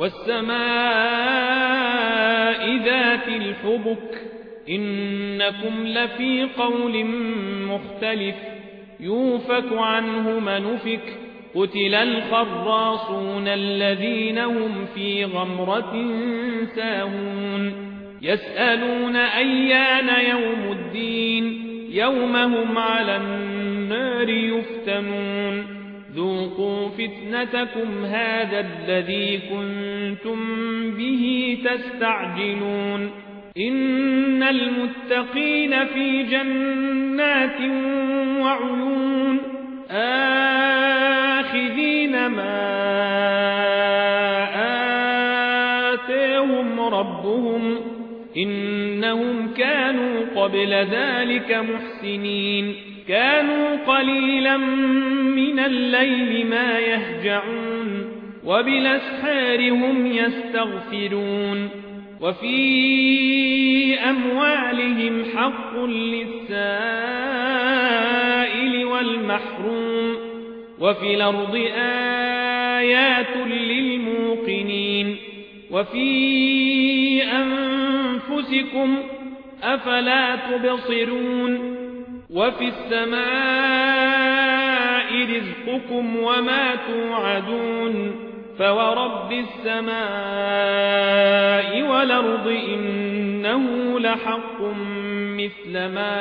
والسماء ذات الحبك إنكم لفي قول مختلف يوفك عنه من أفك قتل الخراصون الذين هم في غمرة ساهون يسألون أيان يوم الدين يوم هم على النار يفتنون ذوقوا فتنتكم هذا الذي كنتم به تستعجلون إن المتقين في جنات وعيون آخذين ما آتاهم ربهم إنهم كانوا قبل ذلك محسنين كانوا قليلا من الليل ما يهجعون وبالأسحار هم يستغفرون وفي أموالهم حق للسائل والمحروم وفي الأرض آيات للموقنين وفي أنفسكم أفلا تبصرون وفي السماء رزقكم وما توعدون فورب السماء والأرض إنه لحق مثل ما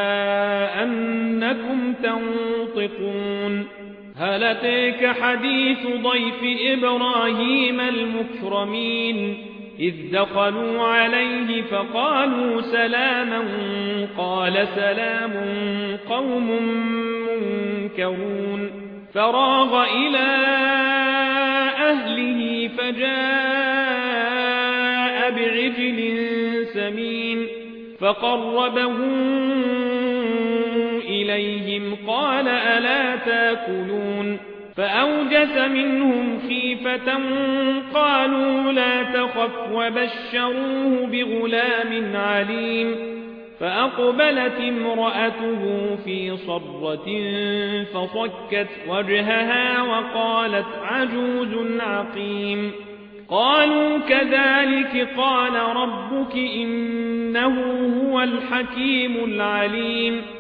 أنكم تنطقون هل أتاك حديث ضيف إبراهيم المكرمين إذ دخلوا عليه فقالوا سلاما قال سلام قوم منكرون فراغ إلى أهله فجاء بعجل سمين فقربه إليهم قال ألا تاكلون فأوجس منهم خيفة قالوا لا تخف وبشروه بغلام عليم فأقبلت امرأته في صرة فصكت وجهها وقالت عجوز عقيم قالوا كذلك قال ربك إنه هو الحكيم العليم